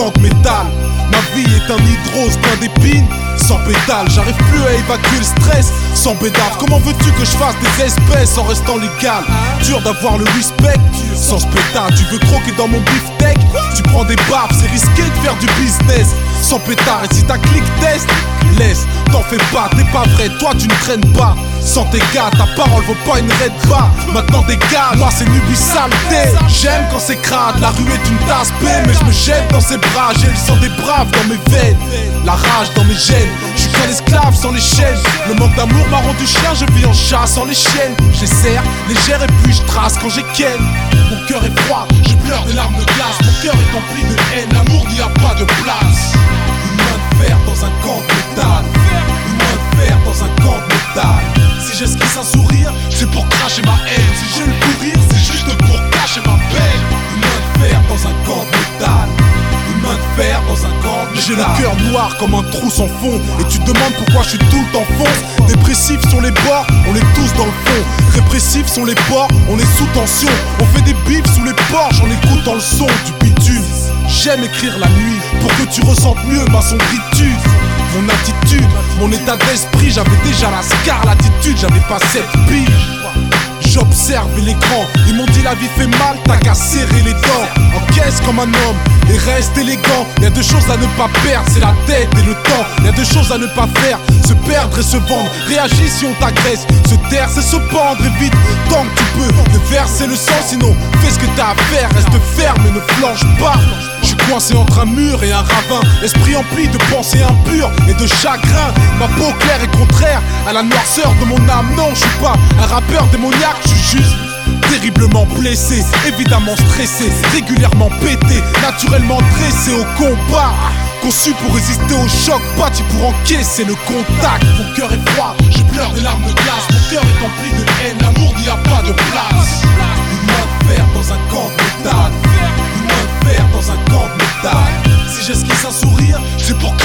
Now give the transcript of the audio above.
gants de métal. Ma vie est un nid de rose plein d'épines. Sans pétale, j'arrive plus à évacuer le stress. Sans bédave, comment veux-tu que je fasse des espèces en restant légal? Dur d'avoir le respect. Sans ce pétard, tu veux croquer dans mon beefsteak. Tu prends des baffes, c'est risqué de faire du business. Sans pétard, et si t'as click test, laisse, t'en fais pas, t'es pas vrai, toi tu ne traînes pas. Sans tes gars, ta parole vaut pas une red bar. Maintenant dégage, moi c'est Nubi saleté. J'aime quand c'est crade, la rue est une tasse B. Mais je me jette dans ses bras, j'ai le sang des braves dans mes veines. La rage dans mes gènes, je suis qu'un esclave sans les chaînes. Le manque d'amour m'a rendu chien, je vis en chat sans les chiennes. J'essaie, légère et puis je trace quand j'ai ken. Mon cœur est froid, je pleure des larmes de glace. Mon cœur est empli de haine, l'amour n'y a pas de place. Une main de fer dans un camp de métal. Une main de fer dans un camp de métal. Si j'esquisse un sourire, c'est pour cracher ma haine. Si j'ai le fou rire, c'est juste pour cacher ma peine. Une main de fer dans un camp de métal. Une main de fer dans un camp de métal. J'ai le cœur noir comme un trou sans fond. Et tu te demandes pourquoi je suis tout le temps fonce. Dépressifs sont les bords, on est tous dans le fond. Répressifs sont les ports, on est sous tension. On fait des bifs sous les porches en écoutant le son du bitume. J'aime écrire la nuit pour que tu ressentes mieux ma sombritude. Mon attitude, mon état d'esprit, j'avais déjà la scarlatitude, j'avais pas 7 piges. J'observe l'écran, ils m'ont dit la vie fait mal, t'as qu'à serrer les dents. Encaisse comme un homme et reste élégant. Y'a deux choses à ne pas perdre, c'est la tête et le temps. Y'a deux choses à ne pas faire, se perdre et se vendre. Réagis si on t'agresse, se taire c'est se pendre. Et vite, tant que tu peux, de verser le sang. Sinon, fais ce que t'as à faire, reste ferme et ne flanche pas. Je suis coincé entre un mur et un ravin. Esprit empli de pensées impures et de chagrin. Ma peau claire est contraire à la noirceur de mon âme. Non, je suis pas un rappeur démoniaque, je suis juste terriblement blessé, évidemment stressé, régulièrement pété, naturellement dressé au combat. Conçu pour résister au choc, bâti pour encaisser le contact. Mon cœur est froid, je pleure des larmes de glace. Mon cœur est empli de haine, l'amour n'y a pas de place. Une main de fer dans un camp de métal. Une main de fer dans un camp de métal. Si j'esquisse un sourire, c'est pour